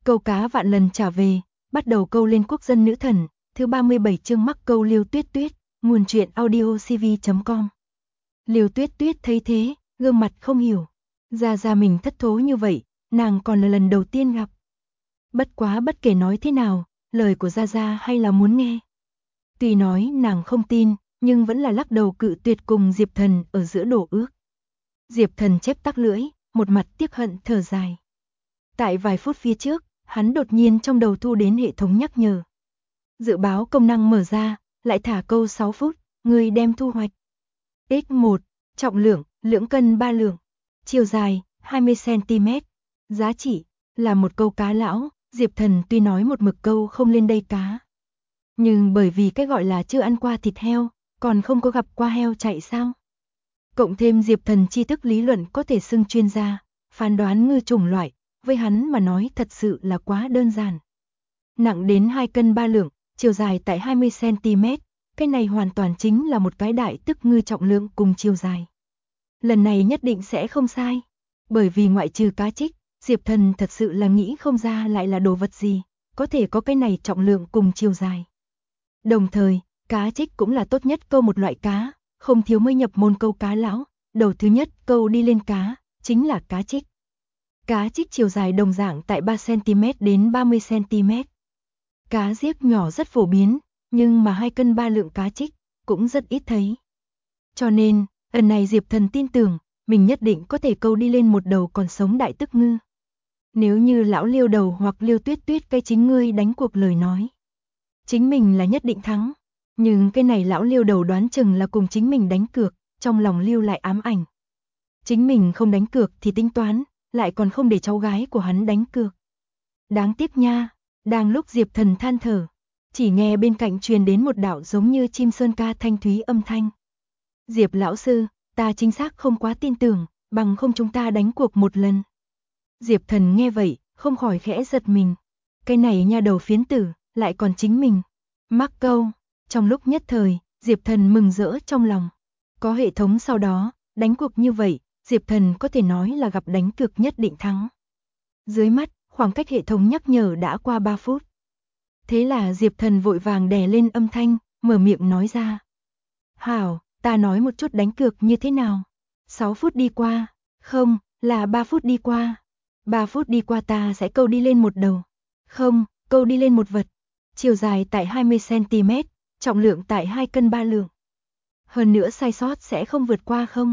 Câu cá vạn lần trả về, bắt đầu câu lên quốc dân nữ thần, thứ 37 chương mắc câu Liêu Tuyết Tuyết, nguồn truyện audiocv.com. Liêu Tuyết Tuyết thấy thế, gương mặt không hiểu. Ra mình thất thố như vậy, nàng còn là lần đầu tiên gặp. Bất quá bất kể nói thế nào, lời của Gia hay là muốn nghe. Tuy nói nàng không tin, nhưng vẫn là lắc đầu cự tuyệt cùng Diệp Thần ở giữa đổ ước. Diệp Thần chép tắc lưỡi, một mặt tiếc hận thở dài. Tại vài phút phía trước, hắn đột nhiên trong đầu thu đến hệ thống nhắc nhở. Dự báo công năng mở ra, lại thả câu 6 phút, người đem thu hoạch. X1, trọng lượng, lưỡng cân 3 lượng, chiều dài, 20cm, giá trị, là một câu cá lão. Diệp Thần tuy nói một mực câu không lên đây cá. Nhưng bởi vì cái gọi là chưa ăn qua thịt heo, còn không có gặp qua heo chạy sao. Cộng thêm Diệp Thần tri thức lý luận có thể xưng chuyên gia, phán đoán ngư chủng loại, với hắn mà nói thật sự là quá đơn giản. Nặng đến 2 cân 3 lượng, chiều dài tại 20cm, cái này hoàn toàn chính là một cái đại tức ngư trọng lượng cùng chiều dài. Lần này nhất định sẽ không sai, bởi vì ngoại trừ cá trích, Diệp Thần thật sự là nghĩ không ra lại là đồ vật gì, có thể có cái này trọng lượng cùng chiều dài. Đồng thời, cá trích cũng là tốt nhất câu một loại cá, không thiếu mới nhập môn câu cá lão, đầu thứ nhất câu đi lên cá, chính là cá trích. Cá trích chiều dài đồng dạng tại 3cm đến 30cm. Cá giếc nhỏ rất phổ biến, nhưng mà 2 cân 3 lượng cá trích cũng rất ít thấy. Cho nên, lần này Diệp Thần tin tưởng, mình nhất định có thể câu đi lên một đầu còn sống đại tức ngư. Nếu như lão Liêu đầu hoặc Liêu Tuyết Tuyết cái chính ngươi đánh cuộc lời nói, chính mình là nhất định thắng. Nhưng cái này lão Liêu đầu đoán chừng là cùng chính mình đánh cược, trong lòng Liêu lại ám ảnh. Chính mình không đánh cược thì tính toán, lại còn không để cháu gái của hắn đánh cược. Đáng tiếc nha, đang lúc Diệp Thần than thở, chỉ nghe bên cạnh truyền đến một đạo giống như chim sơn ca thanh thúy âm thanh. Diệp lão sư, ta chính xác không quá tin tưởng, bằng không chúng ta đánh cuộc một lần. Diệp Thần nghe vậy, không khỏi khẽ giật mình. Cái này nha đầu phiến tử, lại còn chính mình. Mắc câu, trong lúc nhất thời, Diệp Thần mừng rỡ trong lòng. Có hệ thống sau đó, đánh cuộc như vậy, Diệp Thần có thể nói là gặp đánh cược nhất định thắng. Dưới mắt, khoảng cách hệ thống nhắc nhở đã qua 3 phút. Thế là Diệp Thần vội vàng đè lên âm thanh, mở miệng nói ra. Hảo, ta nói một chút đánh cược như thế nào? 6 phút đi qua, không, là 3 phút đi qua. 3 phút đi qua ta sẽ câu đi lên một đầu. Không, câu đi lên một vật. Chiều dài tại 20cm, trọng lượng tại 2 cân 3 lượng. Hơn nữa sai sót sẽ không vượt qua không?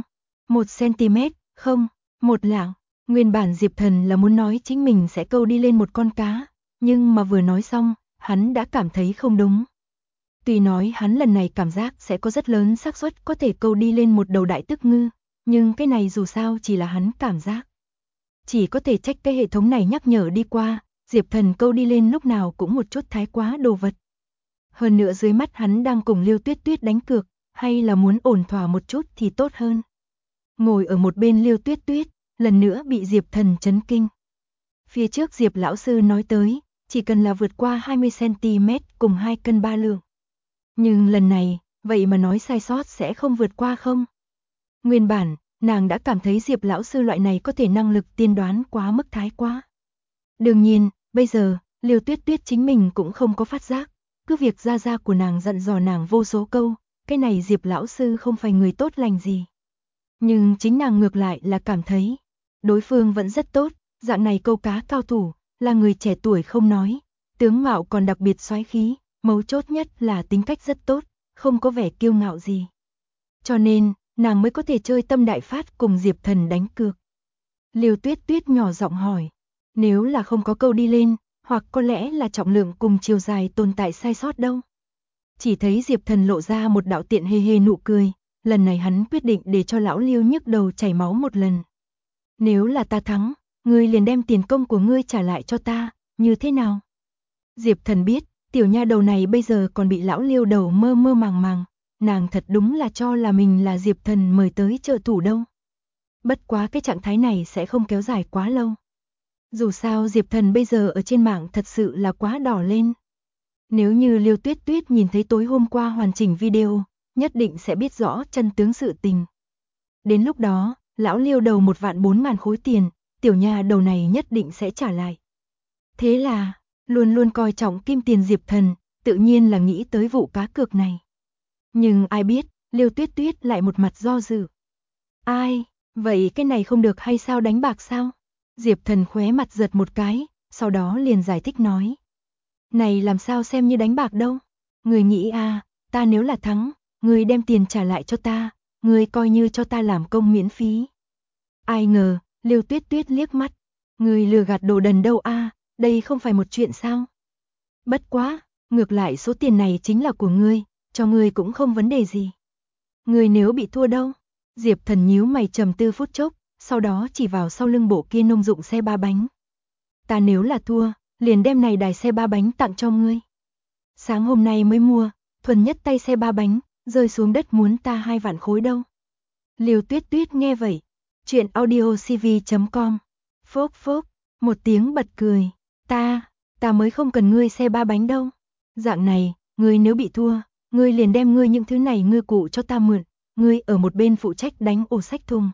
1cm, không, 1 lạng. Nguyên bản Diệp Thần là muốn nói chính mình sẽ câu đi lên một con cá, nhưng mà vừa nói xong, hắn đã cảm thấy không đúng. Tuy nói hắn lần này cảm giác sẽ có rất lớn xác suất có thể câu đi lên một đầu đại tức ngư, nhưng cái này dù sao chỉ là hắn cảm giác. Chỉ có thể trách cái hệ thống này nhắc nhở đi qua, Diệp Thần câu đi lên lúc nào cũng một chút thái quá đồ vật. Hơn nữa dưới mắt hắn đang cùng Liêu Tuyết Tuyết đánh cược, hay là muốn ổn thỏa một chút thì tốt hơn. Ngồi ở một bên Liêu Tuyết Tuyết, lần nữa bị Diệp Thần chấn kinh. Phía trước Diệp lão sư nói tới, chỉ cần là vượt qua 20cm cùng 2 cân 3 lượng. Nhưng lần này, vậy mà nói sai sót sẽ không vượt qua không? Nguyên bản, nàng đã cảm thấy Diệp lão sư loại này có thể năng lực tiên đoán quá mức thái quá. Đương nhiên, bây giờ, Liêu Tuyết Tuyết chính mình cũng không có phát giác, cứ việc gia của nàng dặn dò nàng vô số câu, cái này Diệp lão sư không phải người tốt lành gì. Nhưng chính nàng ngược lại là cảm thấy, đối phương vẫn rất tốt, dạng này câu cá cao thủ, là người trẻ tuổi không nói, tướng mạo còn đặc biệt soái khí, mấu chốt nhất là tính cách rất tốt, không có vẻ kiêu ngạo gì. Cho nên, nàng mới có thể chơi tâm đại phát cùng Diệp Thần đánh cược. Liêu Tuyết Tuyết nhỏ giọng hỏi, nếu là không có câu đi lên, hoặc có lẽ là trọng lượng cùng chiều dài tồn tại sai sót đâu. Chỉ thấy Diệp Thần lộ ra một đạo tiện hề hề nụ cười, lần này hắn quyết định để cho lão Liêu nhức đầu chảy máu một lần. Nếu là ta thắng, ngươi liền đem tiền công của ngươi trả lại cho ta, như thế nào? Diệp Thần biết, tiểu nha đầu này bây giờ còn bị lão Liêu đầu mơ mơ màng màng, nàng thật đúng là cho là mình là Diệp Thần mời tới trợ thủ đâu. Bất quá cái trạng thái này sẽ không kéo dài quá lâu. Dù sao Diệp Thần bây giờ ở trên mạng thật sự là quá đỏ lên. Nếu như Liêu Tuyết Tuyết nhìn thấy tối hôm qua hoàn chỉnh video, nhất định sẽ biết rõ chân tướng sự tình. Đến lúc đó, lão Liêu đầu 1.400.000 khối tiền, tiểu nha đầu này nhất định sẽ trả lại. Thế là, luôn luôn coi trọng kim tiền Diệp Thần, tự nhiên là nghĩ tới vụ cá cược này. Nhưng ai biết, Liêu Tuyết Tuyết lại một mặt do dự. Ai, vậy cái này không được hay sao, đánh bạc sao? Diệp Thần khóe mặt giật một cái, sau đó liền giải thích nói. Này làm sao xem như đánh bạc đâu? Người nghĩ ta nếu là thắng, người đem tiền trả lại cho ta, người coi như cho ta làm công miễn phí. Ai ngờ, Liêu Tuyết Tuyết liếc mắt. Người lừa gạt đồ đần đâu đây không phải một chuyện sao? Bất quá, ngược lại số tiền này chính là của ngươi, cho ngươi cũng không vấn đề gì. Ngươi nếu bị thua đâu? Diệp Thần nhíu mày trầm tư phút chốc, sau đó chỉ vào sau lưng bộ kia nông dụng xe ba bánh. Ta nếu là thua, liền đem này đài xe ba bánh tặng cho ngươi. Sáng hôm nay mới mua, thuần nhất tay xe ba bánh, rơi xuống đất muốn ta 2 vạn khối đâu. Liêu Tuyết Tuyết nghe vậy, chuyện audiocv.com, phốc phốc, một tiếng bật cười, ta mới không cần ngươi xe ba bánh đâu. Dạng này, ngươi nếu bị thua, ngươi liền đem ngươi những thứ này ngươi cụ cho ta mượn, ngươi ở một bên phụ trách đánh ổ sách thùng.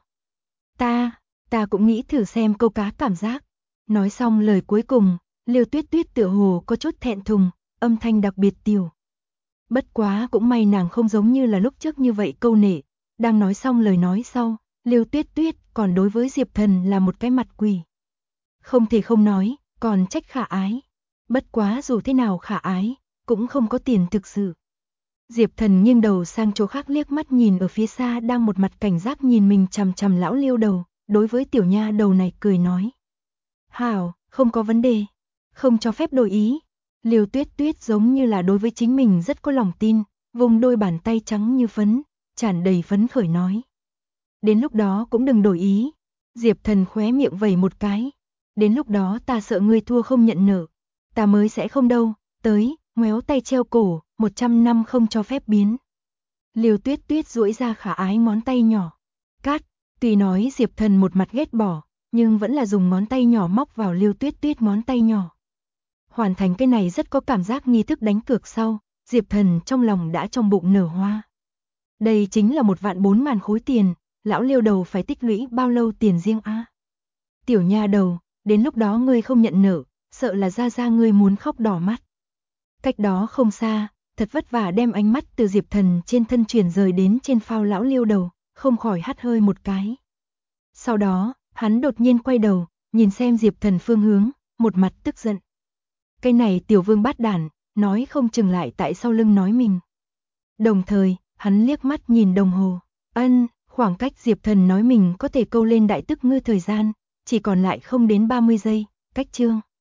Ta cũng nghĩ thử xem câu cá cảm giác. Nói xong lời cuối cùng, Liêu Tuyết Tuyết tựa hồ có chút thẹn thùng, âm thanh đặc biệt tiểu. Bất quá cũng may nàng không giống như là lúc trước như vậy câu nệ, đang nói xong lời nói sau, Liêu Tuyết Tuyết còn đối với Diệp Thần là một cái mặt quỷ. Không thể không nói, còn trách khả ái. Bất quá dù thế nào khả ái, cũng không có tiền thực sự. Diệp Thần nghiêng đầu sang chỗ khác liếc mắt nhìn ở phía xa đang một mặt cảnh giác nhìn mình chằm chằm lão Liêu đầu, đối với tiểu nha đầu này cười nói. Hảo, không có vấn đề, không cho phép đổi ý. Liêu Tuyết Tuyết giống như là đối với chính mình rất có lòng tin, vùng đôi bàn tay trắng như phấn, tràn đầy phấn khởi nói. Đến lúc đó cũng đừng đổi ý. Diệp Thần khóe miệng vẩy một cái. Đến lúc đó ta sợ ngươi thua không nhận nợ. Ta mới sẽ không đâu, tới, ngoéo tay treo cổ, 100 năm không cho phép biến. Liêu Tuyết Tuyết duỗi ra khả ái ngón tay nhỏ. Cát, tuy nói Diệp Thần một mặt ghét bỏ, nhưng vẫn là dùng ngón tay nhỏ móc vào Liêu Tuyết Tuyết ngón tay nhỏ. Hoàn thành cái này rất có cảm giác nghi thức đánh cược sau, Diệp Thần trong lòng đã trong bụng nở hoa. Đây chính là 1.400.000 khối tiền, lão Liêu đầu phải tích lũy bao lâu tiền riêng Tiểu nha đầu, đến lúc đó ngươi không nhận nợ, sợ là ra ngươi muốn khóc đỏ mắt. Cách đó không xa, thật vất vả đem ánh mắt từ Diệp Thần trên thân chuyển rời đến trên phao lão Liêu đầu, không khỏi hắt hơi một cái. Sau đó, hắn đột nhiên quay đầu, nhìn xem Diệp Thần phương hướng, một mặt tức giận. Cái này tiểu vương bát đản, nói không chừng lại tại sau lưng nói mình. Đồng thời, hắn liếc mắt nhìn đồng hồ. Khoảng cách Diệp Thần nói mình có thể câu lên đại tức ngư thời gian, chỉ còn lại không đến 30 giây, cách chương.